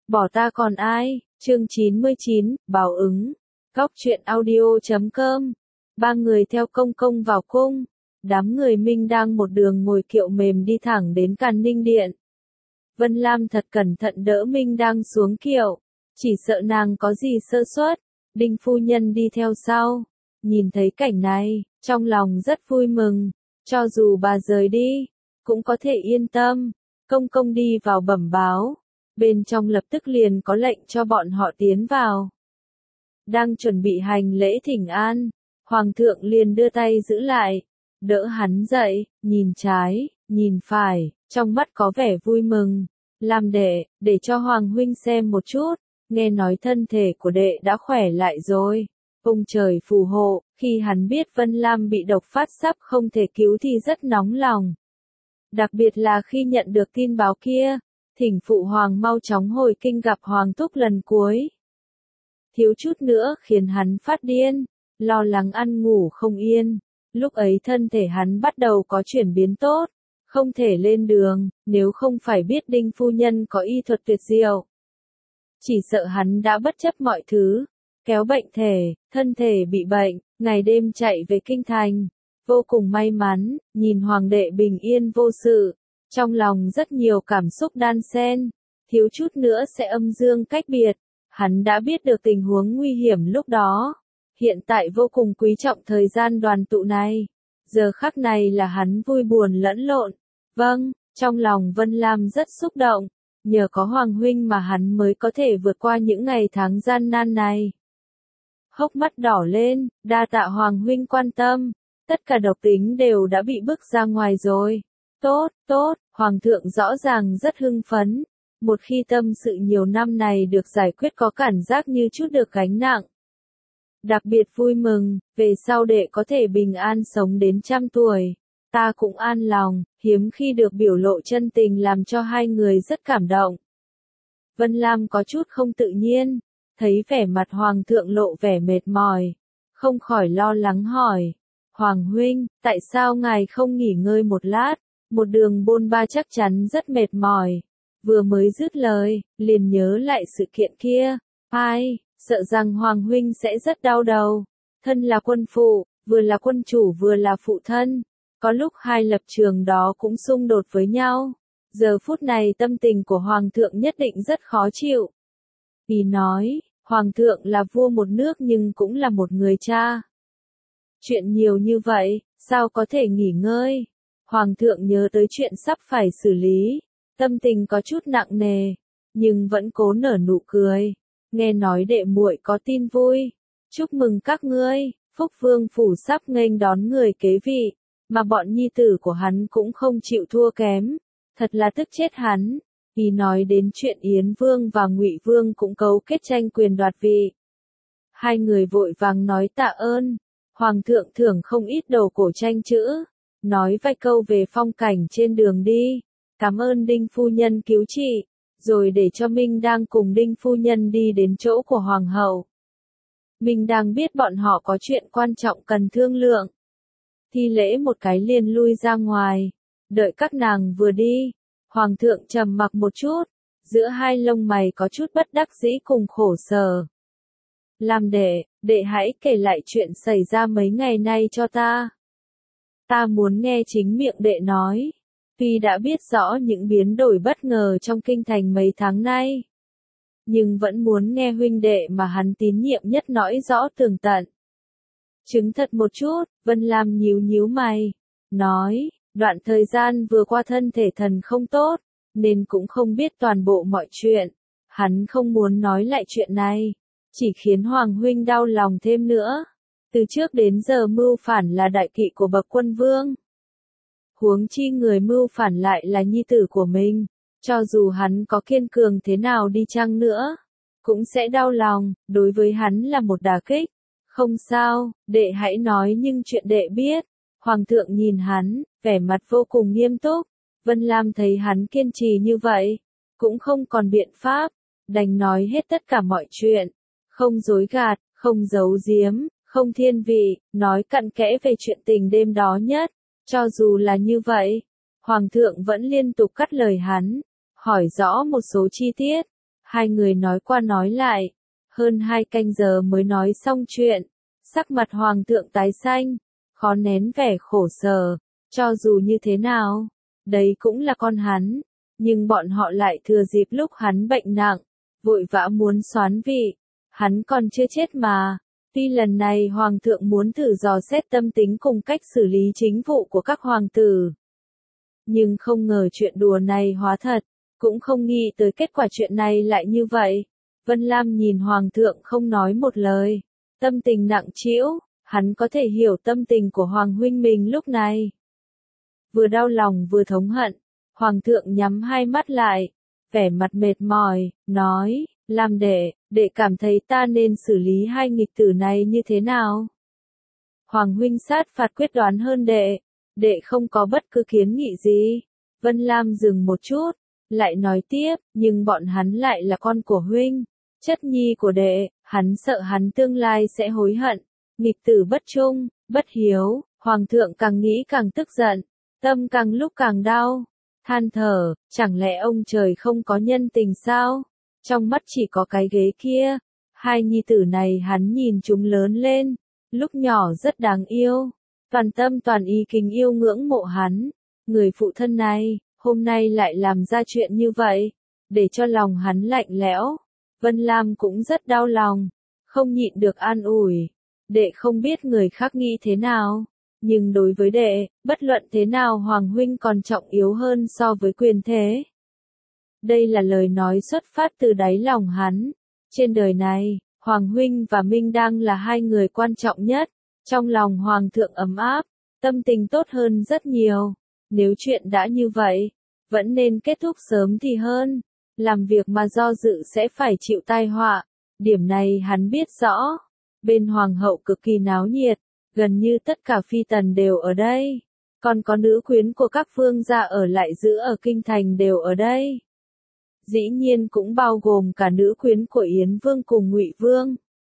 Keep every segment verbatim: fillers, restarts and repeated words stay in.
Bỏ ta còn ai, chương chín mươi chín, báo ứng. Góc truyện audio chấm com. Ba người theo công công vào cung. Đám người Minh đang một đường ngồi kiệu mềm đi thẳng đến Càn Ninh Điện. Vân Lam thật cẩn thận đỡ Minh đang xuống kiệu. Chỉ sợ nàng có gì sơ suất. Đinh phu nhân đi theo sau. Nhìn thấy cảnh này, trong lòng rất vui mừng. Cho dù bà rời đi, cũng có thể yên tâm. Công công đi vào bẩm báo. Bên trong lập tức liền có lệnh cho bọn họ tiến vào. Đang chuẩn bị hành lễ thỉnh an, Hoàng thượng liền đưa tay giữ lại, đỡ hắn dậy, nhìn trái, nhìn phải, trong mắt có vẻ vui mừng. Làm đệ, để cho Hoàng huynh xem một chút, nghe nói thân thể của đệ đã khỏe lại rồi. Ông trời phù hộ, khi hắn biết Vân Lam bị độc phát sắp không thể cứu thì rất nóng lòng. Đặc biệt là khi nhận được tin báo kia, thỉnh phụ hoàng mau chóng hồi kinh gặp Hoàng thúc lần cuối. Thiếu chút nữa khiến hắn phát điên, lo lắng ăn ngủ không yên. Lúc ấy thân thể hắn bắt đầu có chuyển biến tốt, không thể lên đường, nếu không phải biết Đinh phu nhân có y thuật tuyệt diệu. Chỉ sợ hắn đã bất chấp mọi thứ, kéo bệnh thể, thân thể bị bệnh, ngày đêm chạy về kinh thành. Vô cùng may mắn, nhìn hoàng đệ bình yên vô sự, trong lòng rất nhiều cảm xúc đan xen, thiếu chút nữa sẽ âm dương cách biệt. Hắn đã biết được tình huống nguy hiểm lúc đó, hiện tại vô cùng quý trọng thời gian đoàn tụ này. Giờ khắc này là hắn vui buồn lẫn lộn. Vâng, trong lòng Vân Lam rất xúc động, nhờ có Hoàng huynh mà hắn mới có thể vượt qua những ngày tháng gian nan này. Hốc mắt đỏ lên, đa tạ Hoàng huynh quan tâm, tất cả độc tính đều đã bị bức ra ngoài rồi. Tốt, tốt, Hoàng thượng rõ ràng rất hưng phấn. Một khi tâm sự nhiều năm này được giải quyết có cảm giác như chút được gánh nặng. Đặc biệt vui mừng, về sau đệ có thể bình an sống đến trăm tuổi. Ta cũng an lòng, hiếm khi được biểu lộ chân tình làm cho hai người rất cảm động. Vân Lam có chút không tự nhiên, thấy vẻ mặt Hoàng thượng lộ vẻ mệt mỏi, không khỏi lo lắng hỏi. Hoàng huynh, tại sao ngài không nghỉ ngơi một lát, một đường bôn ba chắc chắn rất mệt mỏi. Vừa mới dứt lời, liền nhớ lại sự kiện kia. Ai, sợ rằng Hoàng huynh sẽ rất đau đầu. Thân là quân phụ, vừa là quân chủ vừa là phụ thân. Có lúc hai lập trường đó cũng xung đột với nhau. Giờ phút này tâm tình của Hoàng thượng nhất định rất khó chịu. Vì nói, Hoàng thượng là vua một nước nhưng cũng là một người cha. Chuyện nhiều như vậy, sao có thể nghỉ ngơi? Hoàng thượng nhớ tới chuyện sắp phải xử lý. Tâm tình có chút nặng nề, nhưng vẫn cố nở nụ cười. Nghe nói đệ muội có tin vui. Chúc mừng các ngươi, Phúc Vương phủ sắp nghênh đón người kế vị, mà bọn nhi tử của hắn cũng không chịu thua kém. Thật là tức chết hắn. Vì nói đến chuyện Yến Vương và Ngụy Vương cũng cấu kết tranh quyền đoạt vị. Hai người vội vàng nói tạ ơn. Hoàng thượng thưởng không ít đồ cổ tranh chữ, nói vài câu về phong cảnh trên đường đi. Cảm ơn Đinh phu nhân cứu trị, rồi để cho Minh đang cùng Đinh phu nhân đi đến chỗ của Hoàng hậu. Minh đang biết bọn họ có chuyện quan trọng cần thương lượng. Thi lễ một cái liền lui ra ngoài, đợi các nàng vừa đi, Hoàng thượng trầm mặc một chút, giữa hai lông mày có chút bất đắc dĩ cùng khổ sở. Làm đệ, đệ hãy kể lại chuyện xảy ra mấy ngày nay cho ta. Ta muốn nghe chính miệng đệ nói. Tuy đã biết rõ những biến đổi bất ngờ trong kinh thành mấy tháng nay, nhưng vẫn muốn nghe huynh đệ mà hắn tín nhiệm nhất nói rõ tường tận. Chứng thật một chút, Vân Lam nhíu nhíu mày, nói, đoạn thời gian vừa qua thân thể thần không tốt, nên cũng không biết toàn bộ mọi chuyện. Hắn không muốn nói lại chuyện này, chỉ khiến Hoàng huynh đau lòng thêm nữa. Từ trước đến giờ mưu phản là đại kỵ của bậc quân vương. Huống chi người mưu phản lại là nhi tử của mình, cho dù hắn có kiên cường thế nào đi chăng nữa, cũng sẽ đau lòng, đối với hắn là một đả kích. Không sao, đệ hãy nói nhưng chuyện đệ biết. Hoàng thượng nhìn hắn, vẻ mặt vô cùng nghiêm túc. Vân Lam thấy hắn kiên trì như vậy, cũng không còn biện pháp, đành nói hết tất cả mọi chuyện, không dối gạt, không giấu giếm, không thiên vị, nói cặn kẽ về chuyện tình đêm đó nhất. Cho dù là như vậy, Hoàng thượng vẫn liên tục cắt lời hắn, hỏi rõ một số chi tiết. Hai người nói qua nói lại, hơn hai canh giờ mới nói xong chuyện. Sắc mặt hoàng thượng tái xanh, khó nén vẻ khổ sở, cho dù như thế nào, đấy cũng là con hắn, nhưng bọn họ lại thừa dịp lúc hắn bệnh nặng, vội vã muốn soán vị, hắn còn chưa chết mà. Tuy lần này hoàng thượng muốn thử dò xét tâm tính cùng cách xử lý chính vụ của các hoàng tử, nhưng không ngờ chuyện đùa này hóa thật, cũng không nghĩ tới kết quả chuyện này lại như vậy. Vân Lam nhìn hoàng thượng không nói một lời, tâm tình nặng trĩu, hắn có thể hiểu tâm tình của hoàng huynh mình lúc này. Vừa đau lòng vừa thống hận, hoàng thượng nhắm hai mắt lại, vẻ mặt mệt mỏi, nói, Lam đệ, đệ cảm thấy ta nên xử lý hai nghịch tử này như thế nào? Hoàng huynh sát phạt quyết đoán hơn đệ, đệ không có bất cứ kiến nghị gì. Vân Lam dừng một chút, lại nói tiếp, nhưng bọn hắn lại là con của huynh, chất nhi của đệ, hắn sợ hắn tương lai sẽ hối hận, nghịch tử bất trung, bất hiếu. Hoàng thượng càng nghĩ càng tức giận, tâm càng lúc càng đau, than thở, chẳng lẽ ông trời không có nhân tình sao? Trong mắt chỉ có cái ghế kia, hai nhi tử này hắn nhìn chúng lớn lên, lúc nhỏ rất đáng yêu, toàn tâm toàn ý kính yêu ngưỡng mộ hắn. Người phụ thân này, hôm nay lại làm ra chuyện như vậy, để cho lòng hắn lạnh lẽo. Vân Lam cũng rất đau lòng, không nhịn được an ủi. Đệ không biết người khác nghĩ thế nào, nhưng đối với đệ, bất luận thế nào Hoàng huynh còn trọng yếu hơn so với quyền thế. Đây là lời nói xuất phát từ đáy lòng hắn. Trên đời này, Hoàng huynh và Minh đang là hai người quan trọng nhất. Trong lòng Hoàng thượng ấm áp, tâm tình tốt hơn rất nhiều. Nếu chuyện đã như vậy, vẫn nên kết thúc sớm thì hơn. Làm việc mà do dự sẽ phải chịu tai họa. Điểm này hắn biết rõ. Bên Hoàng hậu cực kỳ náo nhiệt, gần như tất cả phi tần đều ở đây. Còn có nữ quyến của các vương gia ở lại giữ ở kinh thành đều ở đây. Dĩ nhiên cũng bao gồm cả nữ quyến của Yến Vương cùng Ngụy Vương.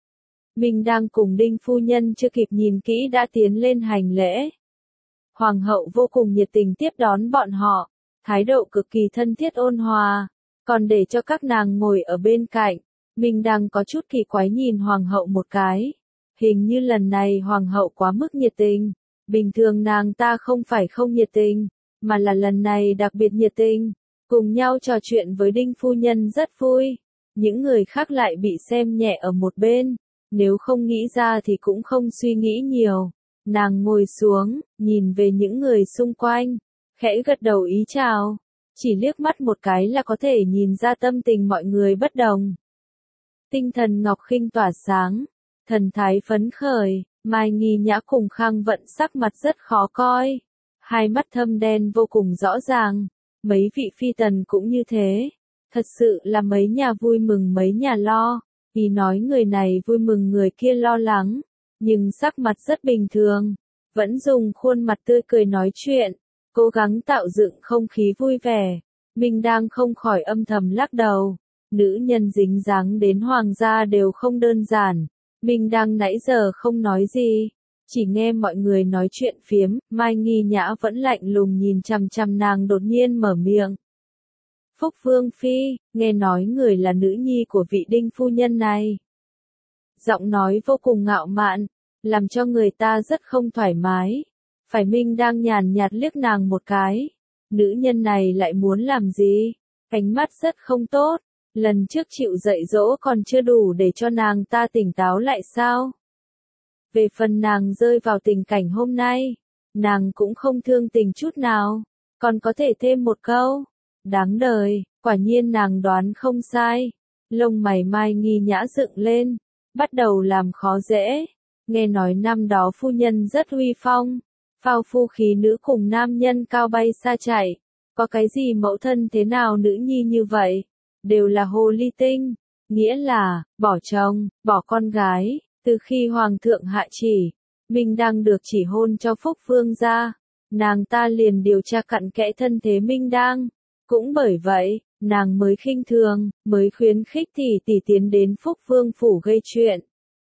Mình đang cùng Đinh phu nhân chưa kịp nhìn kỹ đã tiến lên hành lễ. Hoàng hậu vô cùng nhiệt tình tiếp đón bọn họ, thái độ cực kỳ thân thiết ôn hòa, còn để cho các nàng ngồi ở bên cạnh. Mình đang có chút kỳ quái nhìn hoàng hậu một cái. Hình như lần này hoàng hậu quá mức nhiệt tình. Bình thường nàng ta không phải không nhiệt tình, mà là lần này đặc biệt nhiệt tình. Cùng nhau trò chuyện với Đinh phu nhân rất vui. Những người khác lại bị xem nhẹ ở một bên. Nếu không nghĩ ra thì cũng không suy nghĩ nhiều. Nàng ngồi xuống, nhìn về những người xung quanh, khẽ gật đầu ý chào. Chỉ liếc mắt một cái là có thể nhìn ra tâm tình mọi người bất đồng. Tinh thần Ngọc Khinh tỏa sáng, thần thái phấn khởi, Mai Nghi Nhã cùng Khang Vận sắc mặt rất khó coi. Hai mắt thâm đen vô cùng rõ ràng, mấy vị phi tần cũng như thế. Thật sự là mấy nhà vui mừng mấy nhà lo, vì nói người này vui mừng người kia lo lắng, nhưng sắc mặt rất bình thường, vẫn dùng khuôn mặt tươi cười nói chuyện, cố gắng tạo dựng không khí vui vẻ. Mình đang không khỏi âm thầm lắc đầu. Nữ nhân dính dáng đến hoàng gia đều không đơn giản. Mình đang nãy giờ không nói gì, chỉ nghe mọi người nói chuyện phiếm. Mai Nghi Nhã vẫn lạnh lùng nhìn chằm chằm nàng, đột nhiên mở miệng. Phúc Vương Phi, nghe nói người là nữ nhi của vị Đinh phu nhân này. Giọng nói vô cùng ngạo mạn, làm cho người ta rất không thoải mái. Phải Minh đang nhàn nhạt liếc nàng một cái. Nữ nhân này lại muốn làm gì? Ánh mắt rất không tốt. Lần trước chịu dạy dỗ còn chưa đủ để cho nàng ta tỉnh táo lại sao? Về phần nàng rơi vào tình cảnh hôm nay, nàng cũng không thương tình chút nào, còn có thể thêm một câu. Đáng đời, quả nhiên nàng đoán không sai. Lông mày Mai Nghi Nhã dựng lên, bắt đầu làm khó dễ. Nghe nói năm đó phu nhân rất uy phong, phao phu khí nữ cùng nam nhân cao bay xa chạy. Có cái gì mẫu thân thế nào nữ nhi như vậy? Đều là hồ ly tinh, nghĩa là, bỏ chồng, bỏ con gái. Từ khi hoàng thượng hạ chỉ, Minh đang được chỉ hôn cho Phúc Vương gia, nàng ta liền điều tra cặn kẽ thân thế Minh đang. Cũng bởi vậy, nàng mới khinh thường, mới khuyến khích tỷ tỷ tiến đến Phúc Vương phủ gây chuyện.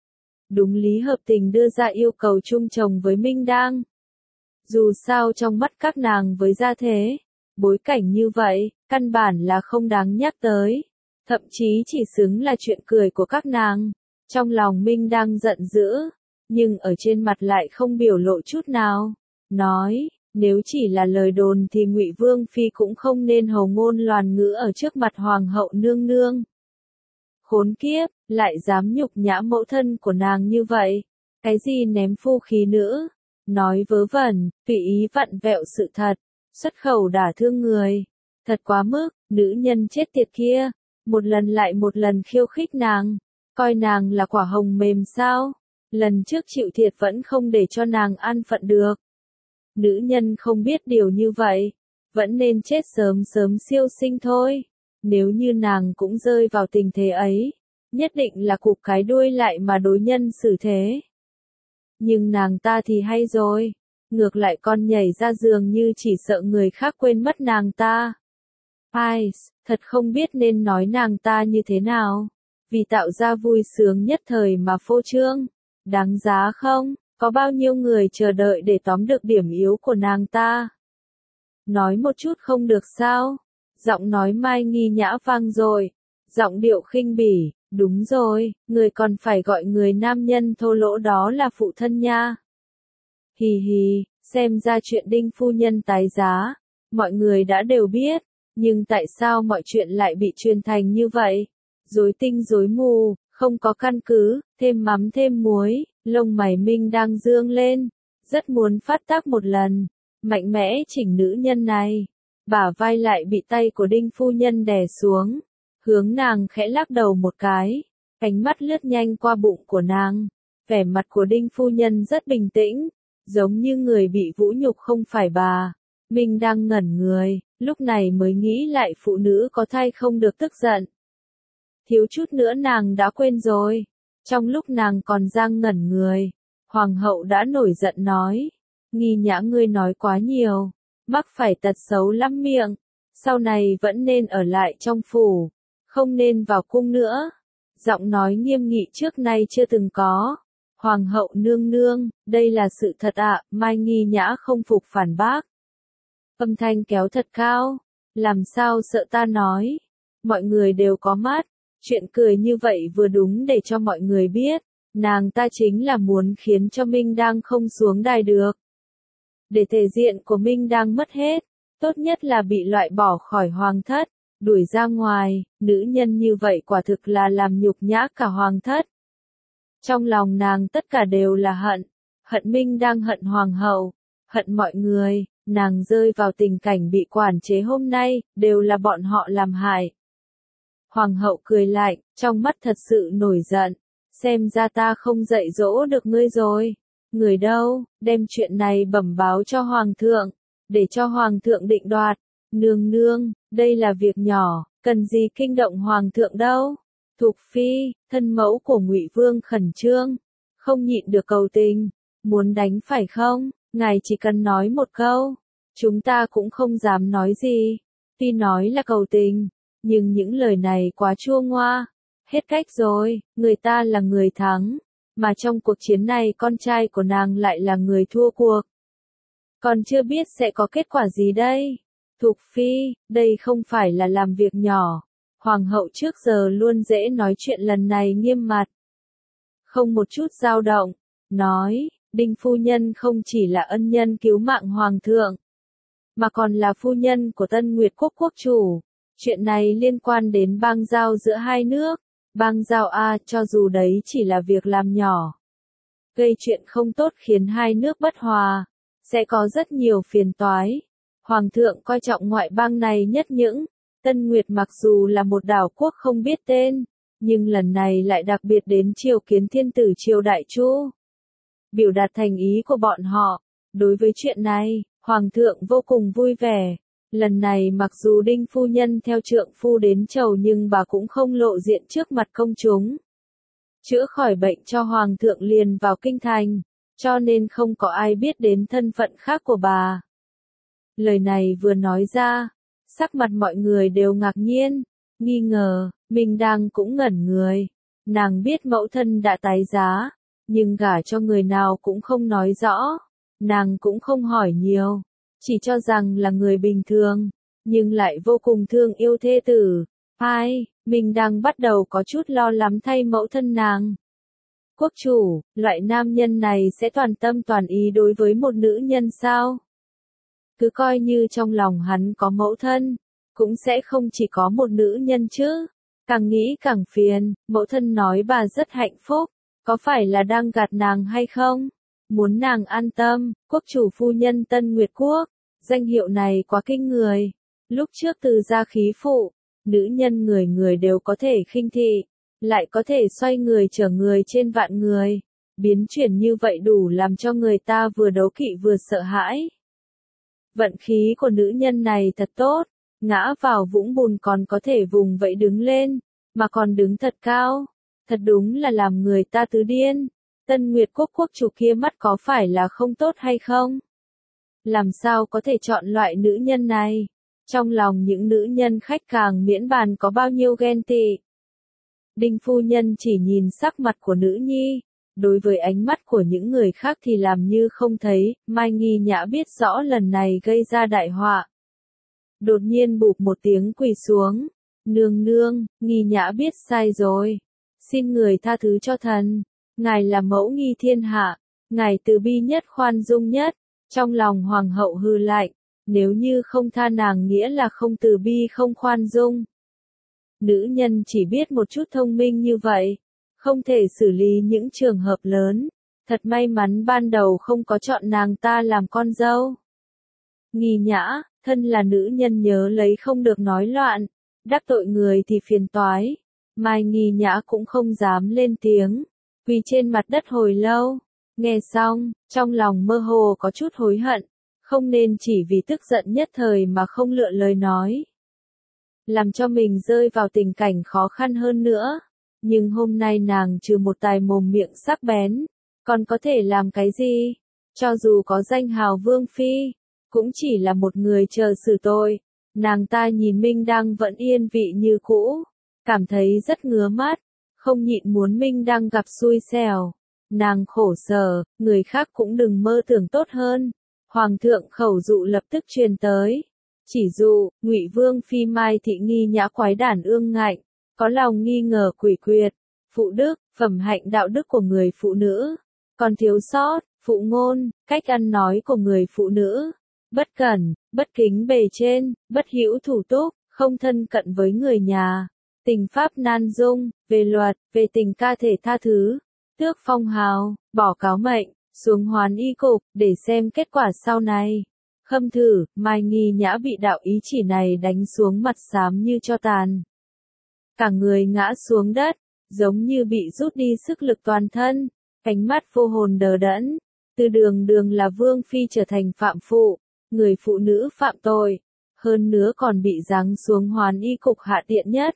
Đúng lý hợp tình đưa ra yêu cầu chung chồng với Minh đang. Dù sao trong mắt các nàng với gia thế, bối cảnh như vậy, căn bản là không đáng nhắc tới. thậm chí chỉ xứng là chuyện cười của các nàng. Trong lòng Minh đang giận dữ, nhưng ở trên mặt lại không biểu lộ chút nào, nói, nếu chỉ là lời đồn thì Ngụy Vương phi cũng không nên hầu ngôn loàn ngữ ở trước mặt hoàng hậu nương nương. Khốn kiếp, lại dám nhục nhã mẫu thân của nàng như vậy, cái gì ném phu khí nữa, nói vớ vẩn, tùy ý vặn vẹo sự thật, xuất khẩu đả thương người, thật quá mức, nữ nhân chết tiệt kia, một lần lại một lần khiêu khích nàng, coi nàng là quả hồng mềm sao, lần trước chịu thiệt vẫn không để cho nàng an phận được. Nữ nhân không biết điều như vậy, vẫn nên chết sớm sớm siêu sinh thôi. Nếu như nàng cũng rơi vào tình thế ấy, nhất định là cụp cái đuôi lại mà đối nhân xử thế. Nhưng nàng ta thì hay rồi, ngược lại con nhảy ra giường như chỉ sợ người khác quên mất nàng ta. Ai, thật không biết nên nói nàng ta như thế nào, vì tạo ra vui sướng nhất thời mà phô trương, đáng giá không, có bao nhiêu người chờ đợi để tóm được điểm yếu của nàng ta. Nói một chút không được sao? Giọng nói Mai Nghi Nhã vang rồi, giọng điệu khinh bỉ, đúng rồi, người còn phải gọi người nam nhân thô lỗ đó là phụ thân nha. Hì hì, xem ra chuyện Đinh phu nhân tái giá, mọi người đã đều biết, nhưng tại sao mọi chuyện lại bị truyền thành như vậy? Rối tinh rối mù, không có căn cứ, thêm mắm thêm muối, lông mày Minh đang dương lên, rất muốn phát tác một lần, mạnh mẽ chỉnh nữ nhân này. Bả vai lại bị tay của Đinh phu nhân đè xuống, hướng nàng khẽ lắc đầu một cái, ánh mắt lướt nhanh qua bụng của nàng, vẻ mặt của Đinh phu nhân rất bình tĩnh, giống như người bị vũ nhục không phải bà. Minh đang ngẩn người, lúc này mới nghĩ lại phụ nữ có thai không được tức giận. Thiếu chút nữa nàng đã quên rồi, trong lúc nàng còn đang ngẩn người, hoàng hậu đã nổi giận nói, Nghi Nhã ngươi nói quá nhiều. Mắc phải tật xấu lắm miệng, sau này vẫn nên ở lại trong phủ, không nên vào cung nữa. Giọng nói nghiêm nghị trước nay chưa từng có. Hoàng hậu nương nương, đây là sự thật ạ, à, Mai Nghi Nhã không phục phản bác. Âm thanh kéo thật cao, làm sao sợ ta nói, mọi người đều có mắt, chuyện cười như vậy vừa đúng để cho mọi người biết, nàng ta chính là muốn khiến cho Minh đang không xuống đài được. Để thể diện của Minh đang mất hết, tốt nhất là bị loại bỏ khỏi hoàng thất, đuổi ra ngoài, nữ nhân như vậy quả thực là làm nhục nhã cả hoàng thất. Trong lòng nàng tất cả đều là hận, hận Minh đang hận hoàng hậu, hận mọi người, nàng rơi vào tình cảnh bị quản chế hôm nay, đều là bọn họ làm hại. Hoàng hậu cười lạnh, trong mắt thật sự nổi giận, xem ra ta không dạy dỗ được ngươi rồi. Người đâu, đem chuyện này bẩm báo cho hoàng thượng, để cho hoàng thượng định đoạt. Nương nương, đây là việc nhỏ, cần gì kinh động hoàng thượng đâu. Thục phi, thân mẫu của Ngụy Vương khẩn trương, không nhịn được cầu tình, muốn đánh phải không? Ngài chỉ cần nói một câu, chúng ta cũng không dám nói gì. Tuy nói là cầu tình, nhưng những lời này quá chua ngoa. Hết cách rồi, người ta là người thắng. Mà trong cuộc chiến này con trai của nàng lại là người thua cuộc. Còn chưa biết sẽ có kết quả gì đây. Thục phi, đây không phải là làm việc nhỏ. Hoàng hậu trước giờ luôn dễ nói chuyện lần này nghiêm mặt. Không một chút dao động, nói, Đinh phu nhân không chỉ là ân nhân cứu mạng hoàng thượng, mà còn là phu nhân của Tân Nguyệt Quốc quốc chủ. Chuyện này liên quan đến bang giao giữa hai nước. Bang giao A, cho dù đấy chỉ là việc làm nhỏ, gây chuyện không tốt khiến hai nước bất hòa, sẽ có rất nhiều phiền toái. Hoàng thượng coi trọng ngoại bang này nhất những, Tân Nguyệt mặc dù là một đảo quốc không biết tên, nhưng lần này lại đặc biệt đến triều kiến thiên tử triều Đại Chu, biểu đạt thành ý của bọn họ. Đối với chuyện này, Hoàng thượng vô cùng vui vẻ. Lần này mặc dù Đinh phu nhân theo trượng phu đến chầu nhưng bà cũng không lộ diện trước mặt công chúng. Chữa khỏi bệnh cho Hoàng thượng liền vào kinh thành, cho nên không có ai biết đến thân phận khác của bà. Lời này vừa nói ra, sắc mặt mọi người đều ngạc nhiên, nghi ngờ, Minh đang cũng ngẩn người. Nàng biết mẫu thân đã tái giá, nhưng gả cho người nào cũng không nói rõ, nàng cũng không hỏi nhiều. Chỉ cho rằng là người bình thường, nhưng lại vô cùng thương yêu thê tử. Ai, Minh đang bắt đầu có chút lo lắng thay mẫu thân nàng. Quốc chủ, loại nam nhân này sẽ toàn tâm toàn ý đối với một nữ nhân sao? Cứ coi như trong lòng hắn có mẫu thân, cũng sẽ không chỉ có một nữ nhân chứ. Càng nghĩ càng phiền, mẫu thân nói bà rất hạnh phúc, có phải là đang gạt nàng hay không? Muốn nàng an tâm, quốc chủ phu nhân Tân Nguyệt Quốc, danh hiệu này quá kinh người. Lúc trước từ gia khí phụ, nữ nhân người người đều có thể khinh thị, lại có thể xoay người chở người trên vạn người. Biến chuyển như vậy đủ làm cho người ta vừa đấu kỵ vừa sợ hãi. Vận khí của nữ nhân này thật tốt, ngã vào vũng bùn còn có thể vùng vẫy đứng lên, mà còn đứng thật cao. Thật đúng là làm người ta tứ điên. Tân Nguyệt Quốc quốc chủ kia mắt có phải là không tốt hay không? Làm sao có thể chọn loại nữ nhân này? Trong lòng những nữ nhân khách càng miễn bàn có bao nhiêu ghen tị. Đinh phu nhân chỉ nhìn sắc mặt của nữ nhi, đối với ánh mắt của những người khác thì làm như không thấy. Mai Nghi Nhã biết rõ lần này gây ra đại họa. Đột nhiên bụp một tiếng quỳ xuống. Nương nương, Nghi Nhã biết sai rồi. Xin người tha thứ cho thần. Ngài là mẫu nghi thiên hạ. Ngài từ bi nhất khoan dung nhất. Trong lòng hoàng hậu hừ lạnh. Nếu như không tha nàng nghĩa là không từ bi không khoan dung. Nữ nhân chỉ biết một chút thông minh như vậy, không thể xử lý những trường hợp lớn. Thật may mắn ban đầu không có chọn nàng ta làm con dâu. Nghi Nhã, thân là nữ nhân nhớ lấy không được nói loạn, đắc tội người thì phiền toái. Mai Nghi Nhã cũng không dám lên tiếng, quỳ trên mặt đất hồi lâu. Nghe xong, trong lòng mơ hồ có chút hối hận, không nên chỉ vì tức giận nhất thời mà không lựa lời nói. Làm cho mình rơi vào tình cảnh khó khăn hơn nữa. Nhưng hôm nay nàng trừ một tài mồm miệng sắc bén, còn có thể làm cái gì? Cho dù có danh hào vương phi, cũng chỉ là một người chờ xử tội. Nàng ta nhìn Minh Đăng vẫn yên vị như cũ, cảm thấy rất ngứa mắt, không nhịn muốn Minh Đăng gặp xui xẻo. Nàng khổ sở, người khác cũng đừng mơ tưởng tốt hơn. Hoàng thượng khẩu dụ lập tức truyền tới. Chỉ dụ, Ngụy Vương phi Mai Thị Nghi Nhã quái đản ương ngạnh, có lòng nghi ngờ quỷ quyệt, phụ đức, phẩm hạnh đạo đức của người phụ nữ, còn thiếu sót, phụ ngôn, cách ăn nói của người phụ nữ, bất cẩn, bất kính bề trên, bất hữu thủ túc, không thân cận với người nhà, tình pháp nan dung, về luật, về tình ca thể tha thứ, tước phong hào, bỏ cáo mệnh, xuống hoán y cục, để xem kết quả sau này. Khâm thử, Mai Nghi Nhã bị đạo ý chỉ này đánh xuống mặt xám như tro tàn. Cả người ngã xuống đất, giống như bị rút đi sức lực toàn thân, cánh mắt vô hồn đờ đẫn. Từ đường đường là vương phi trở thành phạm phụ, người phụ nữ phạm tội, hơn nữa còn bị giáng xuống hoán y cục hạ tiện nhất.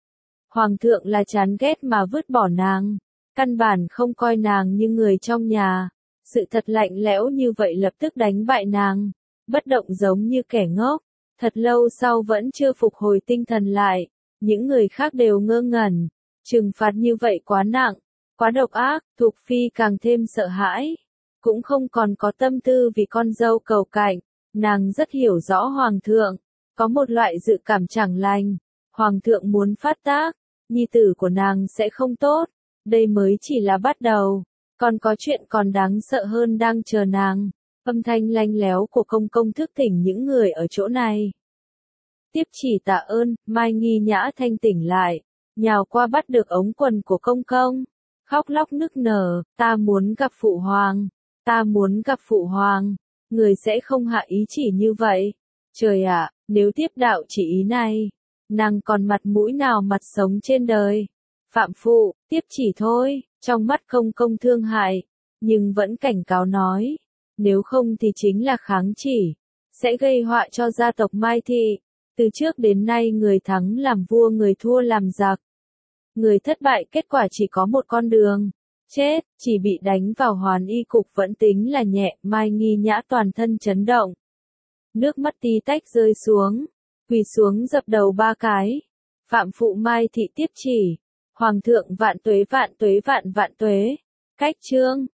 Hoàng thượng là chán ghét mà vứt bỏ nàng, căn bản không coi nàng như người trong nhà. Sự thật lạnh lẽo như vậy lập tức đánh bại nàng, bất động giống như kẻ ngốc. Thật lâu sau vẫn chưa phục hồi tinh thần lại, những người khác đều ngơ ngẩn. Trừng phạt như vậy quá nặng, quá độc ác, Thục Phi càng thêm sợ hãi, cũng không còn có tâm tư vì con dâu cầu cạnh. Nàng rất hiểu rõ Hoàng thượng, có một loại dự cảm chẳng lành. Hoàng thượng muốn phát tác, nhi tử của nàng sẽ không tốt. Đây mới chỉ là bắt đầu, còn có chuyện còn đáng sợ hơn đang chờ nàng. Âm thanh lanh léo của công công thức tỉnh những người ở chỗ này. Tiếp chỉ tạ ơn, Mai Nghi Nhã thanh tỉnh lại, nhào qua bắt được ống quần của công công, khóc lóc nức nở, ta muốn gặp phụ hoàng, ta muốn gặp phụ hoàng, người sẽ không hạ ý chỉ như vậy. Trời ạ, nếu tiếp đạo chỉ ý này, nàng còn mặt mũi nào mặt sống trên đời. Phạm phụ, tiếp chỉ thôi, trong mắt công công thương hại, nhưng vẫn cảnh cáo nói, nếu không thì chính là kháng chỉ, sẽ gây họa cho gia tộc Mai Thị. Từ trước đến nay người thắng làm vua người thua làm giặc. Người thất bại kết quả chỉ có một con đường, chết, chỉ bị đánh vào hoán y cục vẫn tính là nhẹ. Mai Nghi Nhã toàn thân chấn động. Nước mắt tí tách rơi xuống, quỳ xuống dập đầu ba cái. Phạm phụ Mai Thị tiếp chỉ, Hoàng thượng vạn tuế vạn tuế vạn vạn tuế. Cách chương